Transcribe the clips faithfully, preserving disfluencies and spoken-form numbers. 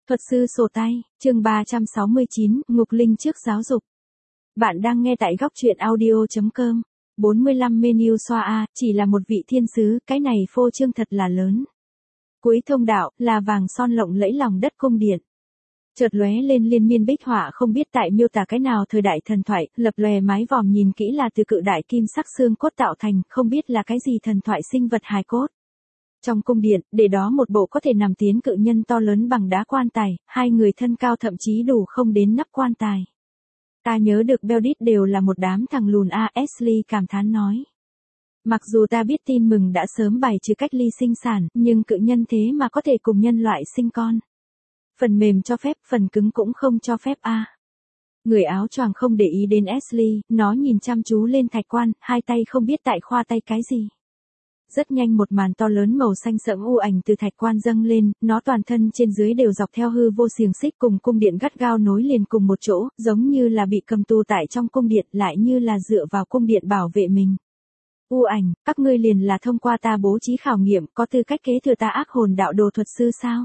Thuật sư sổ tay, chương ba trăm sáu mươi chín, Ngục Linh trước giáo dục. Bạn đang nghe tại góc truyện audio chấm com. bốn mươi lăm menu xoa A, chỉ là một vị thiên sứ, cái này phô trương thật là lớn. Cuối thông đạo, là vàng son lộng lẫy lòng đất cung điện. Chợt lóe lên liên miên bích họa không biết tại miêu tả cái nào thời đại thần thoại, lập lòe mái vòm nhìn kỹ là từ cự đại kim sắc xương cốt tạo thành, không biết là cái gì thần thoại sinh vật hài cốt. Trong cung điện, để đó một bộ có thể nằm tiến cự nhân to lớn bằng đá quan tài, hai người thân cao thậm chí đủ không đến nắp quan tài. Ta nhớ được Beldit đều là một đám thằng lùn a, Ashley cảm thán nói. Mặc dù ta biết tin mừng đã sớm bài trừ cách ly sinh sản, nhưng cự nhân thế mà có thể cùng nhân loại sinh con. Phần mềm cho phép, phần cứng cũng không cho phép a. Người áo choàng không để ý đến Ashley, nó nhìn chăm chú lên thạch quan, hai tay không biết tại khoa tay cái gì. Rất nhanh một màn to lớn màu xanh sẫm u ảnh từ thạch quan dâng lên, nó toàn thân trên dưới đều dọc theo hư vô xiềng xích cùng cung điện gắt gao nối liền cùng một chỗ, giống như là bị cầm tù tại trong cung điện, lại như là dựa vào cung điện bảo vệ mình. U ảnh, các ngươi liền là thông qua ta bố trí khảo nghiệm, có tư cách kế thừa ta ác hồn đạo đồ thuật sư sao?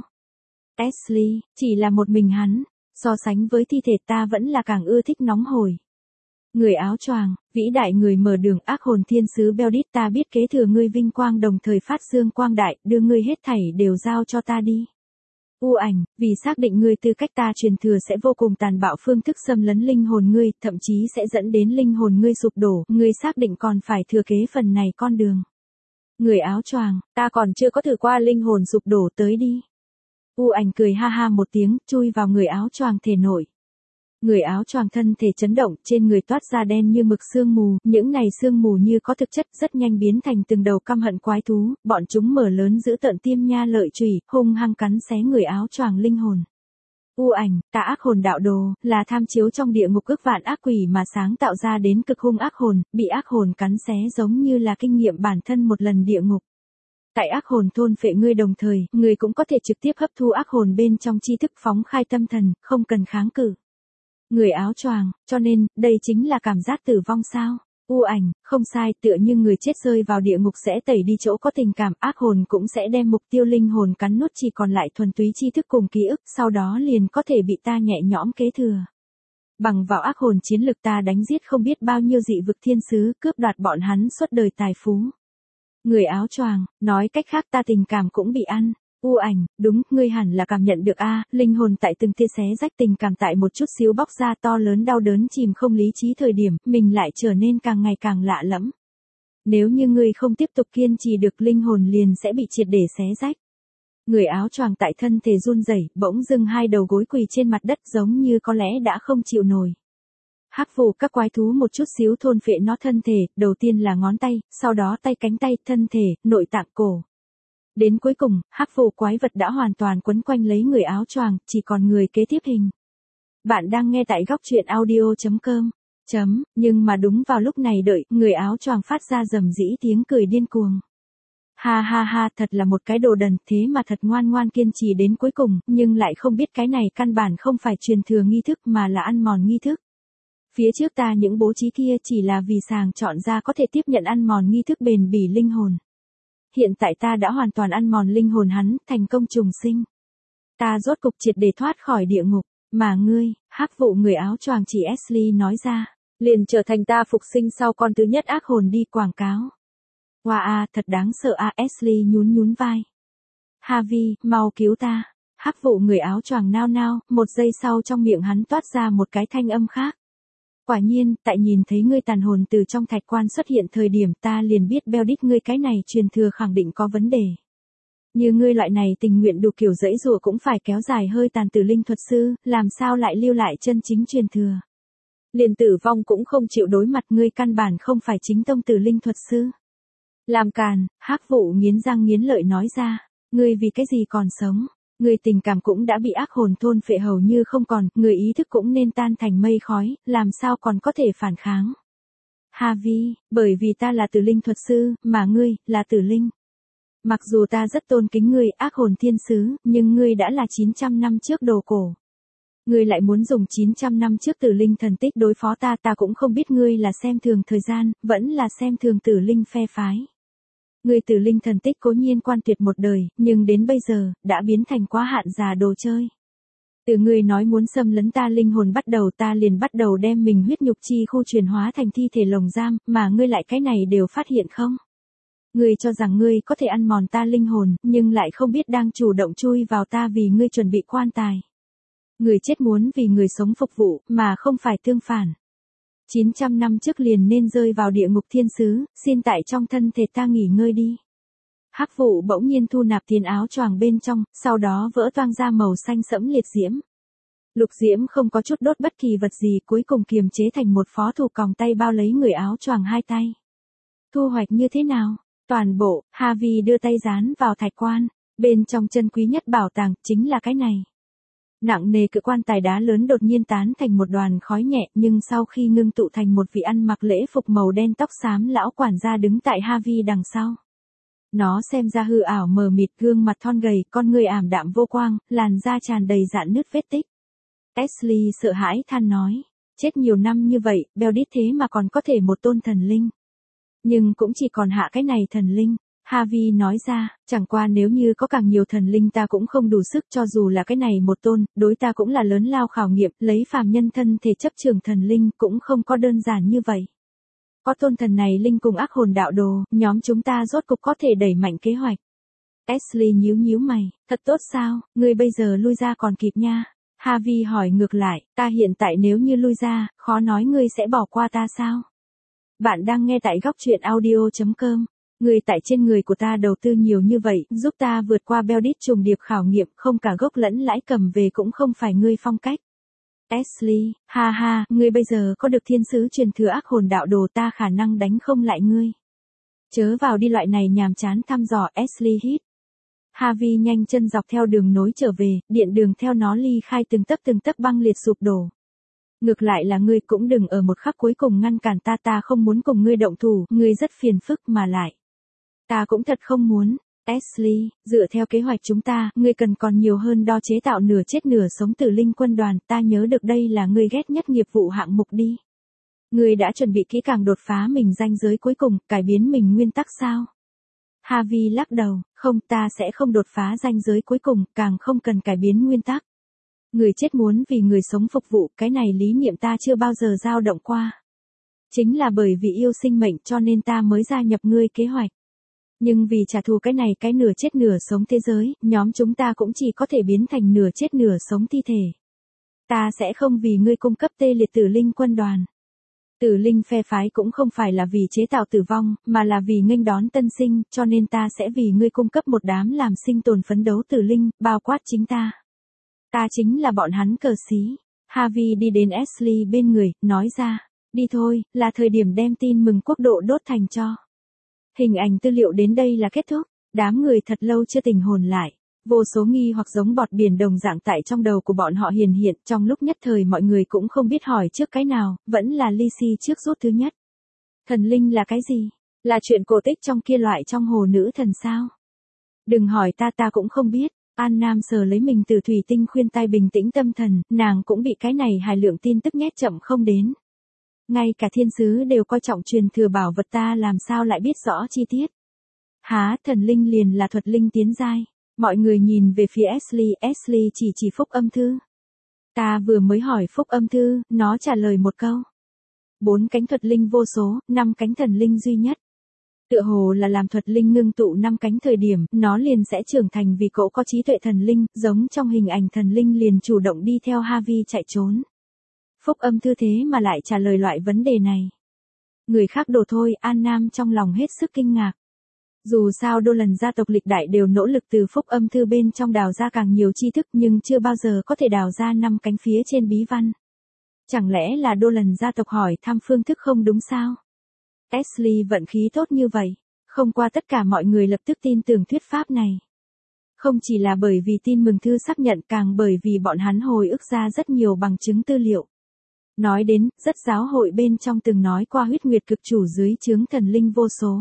Ashley, chỉ là một mình hắn, so sánh với thi thể ta vẫn là càng ưa thích nóng hổi. Người áo choàng, vĩ đại người mở đường ác hồn thiên sứ Beldit, ta biết kế thừa ngươi vinh quang đồng thời phát dương quang đại, đưa ngươi hết thảy đều giao cho ta đi. U ảnh, vì xác định ngươi tư cách ta truyền thừa sẽ vô cùng tàn bạo phương thức xâm lấn linh hồn ngươi, thậm chí sẽ dẫn đến linh hồn ngươi sụp đổ, ngươi xác định còn phải thừa kế phần này con đường. Người áo choàng, ta còn chưa có thử qua linh hồn sụp đổ, tới đi. U ảnh cười ha ha một tiếng, chui vào người áo choàng thể nội. Người áo choàng thân thể chấn động, trên người toát ra đen như mực sương mù, những này sương mù như có thực chất rất nhanh biến thành từng đầu căm hận quái thú, bọn chúng mở lớn giữ tợn tiêm nha lợi chùy, hung hăng cắn xé người áo choàng linh hồn. U ảnh, ta ác hồn đạo đồ, là tham chiếu trong địa ngục ức vạn ác quỷ mà sáng tạo ra đến cực hung ác hồn, bị ác hồn cắn xé giống như là kinh nghiệm bản thân một lần địa ngục. Tại ác hồn thôn phệ ngươi đồng thời, ngươi cũng có thể trực tiếp hấp thu ác hồn bên trong tri thức phóng khai tâm thần, không cần kháng cự. Người áo choàng, cho nên, đây chính là cảm giác tử vong sao? U ảnh, không sai, tựa như người chết rơi vào địa ngục sẽ tẩy đi chỗ có tình cảm, ác hồn cũng sẽ đem mục tiêu linh hồn cắn nuốt chỉ còn lại thuần túy tri thức cùng ký ức, sau đó liền có thể bị ta nhẹ nhõm kế thừa. Bằng vào ác hồn chiến lực ta đánh giết không biết bao nhiêu dị vực thiên sứ, cướp đoạt bọn hắn suốt đời tài phú. Người áo choàng, nói cách khác ta tình cảm cũng bị ăn. U ảnh, đúng, ngươi hẳn là cảm nhận được a, linh hồn tại từng tia xé rách, tình cảm tại một chút xíu bóc ra, to lớn đau đớn chìm không lý trí thời điểm, mình lại trở nên càng ngày càng lạ lẫm. Nếu như ngươi không tiếp tục kiên trì được, linh hồn liền sẽ bị triệt để xé rách. Người áo choàng tại thân thể run rẩy, bỗng dưng hai đầu gối quỳ trên mặt đất giống như có lẽ đã không chịu nổi. Hắc phù các quái thú một chút xíu thôn phệ nó thân thể, đầu tiên là ngón tay, sau đó tay cánh tay, thân thể, nội tạng cổ. Đến cuối cùng, hắc phù quái vật đã hoàn toàn quấn quanh lấy người áo choàng, chỉ còn người kế tiếp hình. Bạn đang nghe tại góc truyện audio chấm com. Chấm, nhưng mà đúng vào lúc này đợi, người áo choàng phát ra rầm rĩ tiếng cười điên cuồng. Ha ha ha, thật là một cái đồ đần, thế mà thật ngoan ngoan kiên trì đến cuối cùng, nhưng lại không biết cái này căn bản không phải truyền thừa nghi thức mà là ăn mòn nghi thức. Phía trước ta những bố trí kia chỉ là vì sàng chọn ra có thể tiếp nhận ăn mòn nghi thức bền bỉ linh hồn. Hiện tại ta đã hoàn toàn ăn mòn linh hồn hắn, thành công trùng sinh. Ta rốt cục triệt để thoát khỏi địa ngục, mà ngươi, hắc vụ người áo choàng chỉ Ashley nói ra, liền trở thành ta phục sinh sau con thứ nhất ác hồn đi quảng cáo. Wow a, thật đáng sợ a, Ashley nhún nhún vai. Harvey, mau cứu ta. Hắc vụ người áo choàng nao nao, một giây sau trong miệng hắn toát ra một cái thanh âm khác. Quả nhiên, tại nhìn thấy ngươi tàn hồn từ trong thạch quan xuất hiện thời điểm ta liền biết Beldit ngươi cái này truyền thừa khẳng định có vấn đề. Như ngươi loại này tình nguyện đủ kiểu dẫy dụa cũng phải kéo dài hơi tàn tử linh thuật sư, làm sao lại lưu lại chân chính truyền thừa. Liền tử vong cũng không chịu đối mặt, ngươi căn bản không phải chính tông tử linh thuật sư. Làm càn, hắc vụ nghiến răng nghiến lợi nói ra, ngươi vì cái gì còn sống. Người tình cảm cũng đã bị ác hồn thôn phệ hầu như không còn, người ý thức cũng nên tan thành mây khói, làm sao còn có thể phản kháng. Harvey, bởi vì ta là tử linh thuật sư, mà ngươi, là tử linh. Mặc dù ta rất tôn kính ngươi, ác hồn thiên sứ, nhưng ngươi đã là chín trăm năm trước đồ cổ. Ngươi lại muốn dùng chín trăm năm trước tử linh thần tích đối phó ta, ta cũng không biết ngươi là xem thường thời gian, vẫn là xem thường tử linh phe phái. Người tử linh thần tích cố nhiên quan tuyệt một đời, nhưng đến bây giờ, đã biến thành quá hạn già đồ chơi. Từ ngươi nói muốn xâm lấn ta linh hồn bắt đầu ta liền bắt đầu đem mình huyết nhục chi khu chuyển hóa thành thi thể lồng giam, mà ngươi lại cái này đều phát hiện không? Ngươi cho rằng ngươi có thể ăn mòn ta linh hồn, nhưng lại không biết đang chủ động chui vào ta vì ngươi chuẩn bị quan tài. Người chết muốn vì người sống phục vụ, mà không phải tương phản. chín trăm năm trước liền nên rơi vào địa ngục thiên sứ, xin tại trong thân thể ta nghỉ ngơi đi. Hắc vụ bỗng nhiên thu nạp tiền áo choàng bên trong, sau đó vỡ toang ra màu xanh sẫm liệt diễm. Lục diễm không có chút đốt bất kỳ vật gì, cuối cùng kiềm chế thành một phó thủ còng tay bao lấy người áo choàng hai tay. Thu hoạch như thế nào? Toàn bộ, Harvey đưa tay dán vào thạch quan, bên trong chân quý nhất bảo tàng, chính là cái này. Nặng nề cự quan tài đá lớn đột nhiên tán thành một đoàn khói nhẹ, nhưng sau khi ngưng tụ thành một vị ăn mặc lễ phục màu đen tóc xám lão quản gia đứng tại Harvey đằng sau. Nó xem ra hư ảo mờ mịt, gương mặt thon gầy, con người ảm đạm vô quang, làn da tràn đầy rạn nứt vết tích. Ashley sợ hãi than nói, chết nhiều năm như vậy, Beldit thế mà còn có thể một tôn thần linh. Nhưng cũng chỉ còn hạ cái này thần linh. Harvey nói ra, chẳng qua nếu như có càng nhiều thần linh ta cũng không đủ sức, cho dù là cái này một tôn, đối ta cũng là lớn lao khảo nghiệm, lấy phàm nhân thân thể chấp trường thần linh cũng không có đơn giản như vậy. Có tôn thần này linh cùng ác hồn đạo đồ, nhóm chúng ta rốt cục có thể đẩy mạnh kế hoạch. Ashley nhíu nhíu mày, thật tốt sao, ngươi bây giờ lui ra còn kịp nha. Harvey hỏi ngược lại, ta hiện tại nếu như lui ra, khó nói ngươi sẽ bỏ qua ta sao? Bạn đang nghe tại góc truyện audio chấm com. Ngươi tại trên người của ta đầu tư nhiều như vậy, giúp ta vượt qua Beldit trùng điệp khảo nghiệm, không cả gốc lẫn lãi cầm về cũng không phải ngươi phong cách. Ashley, ha ha, ngươi bây giờ có được thiên sứ truyền thừa ác hồn đạo đồ, ta khả năng đánh không lại ngươi. Chớ vào đi, loại này nhàm chán thăm dò. Ashley hít. Harvey nhanh chân dọc theo đường nối trở về, điện đường theo nó ly khai từng tấc từng tấc băng liệt sụp đổ. Ngược lại là ngươi cũng đừng ở một khắc cuối cùng ngăn cản ta, ta không muốn cùng ngươi động thủ, ngươi rất phiền phức mà lại. Ta cũng thật không muốn. Ashley, dựa theo kế hoạch chúng ta, ngươi cần còn nhiều hơn đo chế tạo nửa chết nửa sống tử linh quân đoàn, ta nhớ được đây là ngươi ghét nhất nghiệp vụ hạng mục đi. Ngươi đã chuẩn bị kỹ càng đột phá mình ranh giới cuối cùng, cải biến mình nguyên tắc sao? Harvey lắc đầu, không, ta sẽ không đột phá ranh giới cuối cùng, càng không cần cải biến nguyên tắc. Người chết muốn vì người sống phục vụ, cái này lý niệm ta chưa bao giờ dao động qua. Chính là bởi vì yêu sinh mệnh cho nên ta mới gia nhập ngươi kế hoạch. Nhưng vì trả thù cái này cái nửa chết nửa sống thế giới, nhóm chúng ta cũng chỉ có thể biến thành nửa chết nửa sống thi thể. Ta sẽ không vì ngươi cung cấp tê liệt tử linh quân đoàn. Tử linh phe phái cũng không phải là vì chế tạo tử vong, mà là vì nghênh đón tân sinh, cho nên ta sẽ vì ngươi cung cấp một đám làm sinh tồn phấn đấu tử linh, bao quát chính ta. Ta chính là bọn hắn cờ xí. Harvey đi đến Ashley bên người, nói ra, đi thôi, là thời điểm đem tin mừng quốc độ đốt thành tro. Hình ảnh tư liệu đến đây là kết thúc, đám người thật lâu chưa tỉnh hồn lại. Vô số nghi hoặc giống bọt biển đồng dạng tại trong đầu của bọn họ hiền hiện, trong lúc nhất thời mọi người cũng không biết hỏi trước cái nào, vẫn là Lizzie trước rút thứ nhất. Thần linh là cái gì? Là chuyện cổ tích trong kia loại trong hồ nữ thần sao? Đừng hỏi ta, ta cũng không biết. An Nam sờ lấy mình từ thủy tinh khuyên tai bình tĩnh tâm thần, nàng cũng bị cái này hài lượng tin tức nhét chậm không đến. Ngay cả thiên sứ đều coi trọng truyền thừa bảo vật, ta làm sao lại biết rõ chi tiết. Há, thần linh liền là thuật linh tiến giai. Mọi người nhìn về phía Ashley, Ashley chỉ chỉ phúc âm thư. Ta vừa mới hỏi phúc âm thư, nó trả lời một câu. Bốn cánh thuật linh vô số, năm cánh thần linh duy nhất. Tựa hồ là làm thuật linh ngưng tụ năm cánh thời điểm, nó liền sẽ trưởng thành vì cậu có trí tuệ thần linh, giống trong hình ảnh thần linh liền chủ động đi theo Harvey chạy trốn. Phúc âm thư thế mà lại trả lời loại vấn đề này. Người khác đổ thôi, An Nam trong lòng hết sức kinh ngạc. Dù sao đô lần gia tộc lịch đại đều nỗ lực từ phúc âm thư bên trong đào ra càng nhiều tri thức, nhưng chưa bao giờ có thể đào ra năm cánh phía trên bí văn. Chẳng lẽ là đô lần gia tộc hỏi thăm phương thức không đúng sao? Ashley vận khí tốt như vậy, không qua tất cả mọi người lập tức tin tưởng thuyết pháp này. Không chỉ là bởi vì tin mừng thư xác nhận, càng bởi vì bọn hắn hồi ức ra rất nhiều bằng chứng tư liệu. Nói đến, rất giáo hội bên trong từng nói qua huyết nguyệt cực chủ dưới chướng thần linh vô số.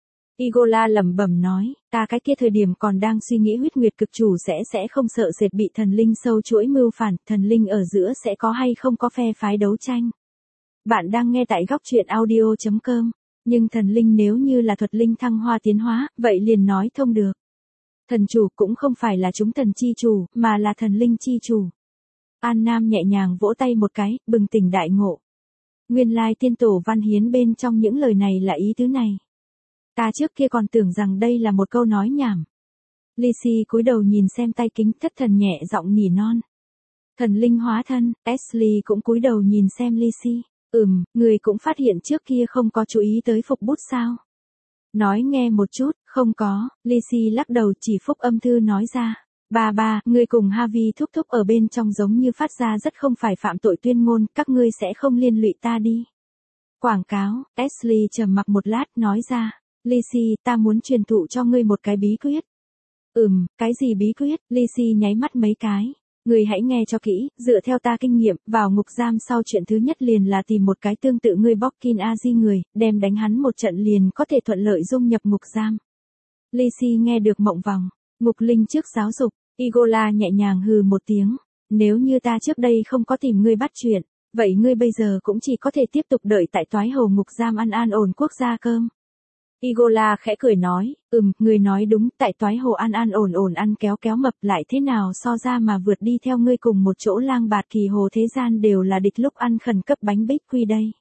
Igola lẩm bẩm nói, ta cái kia thời điểm còn đang suy nghĩ huyết nguyệt cực chủ sẽ sẽ không sợ sệt bị thần linh sâu chuỗi mưu phản, thần linh ở giữa sẽ có hay không có phe phái đấu tranh. Bạn đang nghe tại góc truyện audio chấm com, nhưng thần linh nếu như là thuật linh thăng hoa tiến hóa, vậy liền nói thông được. Thần chủ cũng không phải là chúng thần chi chủ, mà là thần linh chi chủ. An Nam nhẹ nhàng vỗ tay một cái, bừng tỉnh đại ngộ. Nguyên lai tiên tổ văn hiến bên trong những lời này là ý tứ này. Ta trước kia còn tưởng rằng đây là một câu nói nhảm. Lizzie cúi đầu nhìn xem tay kính, thất thần nhẹ giọng nỉ non. Thần linh hóa thân. Ashley cũng cúi đầu nhìn xem Lizzie. Ừm, người cũng phát hiện trước kia không có chú ý tới phục bút sao? Nói nghe một chút. Không có. Lizzie lắc đầu, chỉ phúc âm thư nói ra. Ba ba, ngươi cùng Harvey thúc thúc ở bên trong giống như phát ra rất không phải phạm tội tuyên ngôn, các ngươi sẽ không liên lụy ta đi. Quảng cáo. Ashley trầm mặc một lát nói ra. Lizzie, ta muốn truyền thụ cho ngươi một cái bí quyết. Ừm, cái gì bí quyết? Lizzie nháy mắt mấy cái. Ngươi hãy nghe cho kỹ, dựa theo ta kinh nghiệm, vào ngục giam sau chuyện thứ nhất liền là tìm một cái tương tự ngươi Bokin Aji người, đem đánh hắn một trận liền có thể thuận lợi dung nhập ngục giam. Lizzie nghe được mộng vòng. Ngục linh trước giáo dục. Igola nhẹ nhàng hừ một tiếng. Nếu như ta trước đây không có tìm ngươi bắt chuyện, vậy ngươi bây giờ cũng chỉ có thể tiếp tục đợi tại toái hồ ngục giam ăn an ổn quốc gia cơm. Igola khẽ cười nói, ừm, ngươi nói đúng, tại toái hồ ăn an ổn ổn ăn kéo kéo mập lại thế nào so ra mà vượt đi theo ngươi cùng một chỗ lang bạt kỳ hồ thế gian đều là địch lúc ăn khẩn cấp bánh bích quy đây.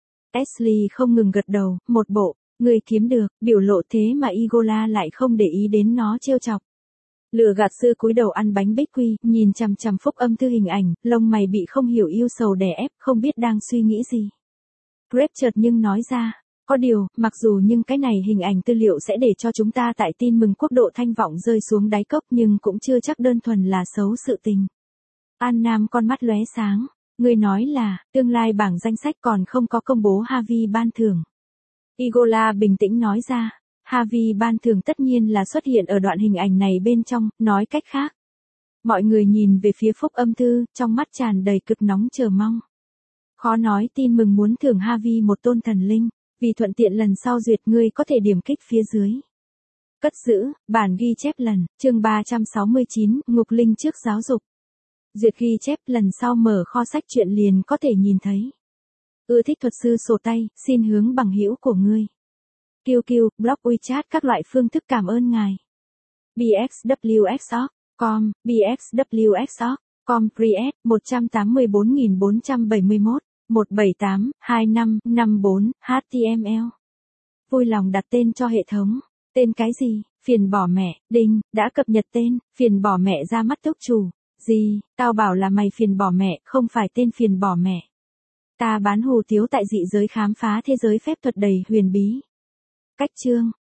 Ashley không ngừng gật đầu, một bộ, ngươi kiếm được, biểu lộ thế mà Igola lại không để ý đến nó trêu chọc. Lừa gạt sư cúi đầu ăn bánh bích quy, nhìn chằm chằm phúc âm thư hình ảnh, lông mày bị không hiểu yêu sầu đè ép, không biết đang suy nghĩ gì. Greg chợt nhưng nói ra, có điều, mặc dù nhưng cái này hình ảnh tư liệu sẽ để cho chúng ta tại tin mừng quốc độ thanh vọng rơi xuống đáy cốc nhưng cũng chưa chắc đơn thuần là xấu sự tình. An Nam con mắt lóe sáng, người nói là, tương lai bảng danh sách còn không có công bố Harvey ban thưởng. Igola bình tĩnh nói ra. Harvey ban thưởng tất nhiên là xuất hiện ở đoạn hình ảnh này bên trong, nói cách khác. Mọi người nhìn về phía phúc âm thư, trong mắt tràn đầy cực nóng chờ mong. Khó nói tin mừng muốn thưởng Harvey một tôn thần linh, vì thuận tiện lần sau duyệt ngươi có thể điểm kích phía dưới. Cất giữ, bản ghi chép lần, chương ba trăm sáu mươi chín, ngục linh trước giáo dục. Duyệt ghi chép lần sau mở kho sách truyện liền có thể nhìn thấy. Ưa thích thuật sư sổ tay, xin hướng bằng hữu của ngươi. kiu kiu, blog WeChat các loại phương thức cảm ơn ngài. bê ích vê kép ét chấm com, bê ích vê kép ét chấm com, Priet, một tám bốn bốn bảy mốt, một bảy tám, hai năm, năm bốn, hát tê em lờ. Vui lòng đặt tên cho hệ thống. Tên cái gì? Phiền bỏ mẹ, đinh, đã cập nhật tên, phiền bỏ mẹ ra mắt túc chủ. Gì, tao bảo là mày phiền bỏ mẹ, không phải tên phiền bỏ mẹ. Ta bán hủ tiếu tại dị giới khám phá thế giới phép thuật đầy huyền bí. Cách chương.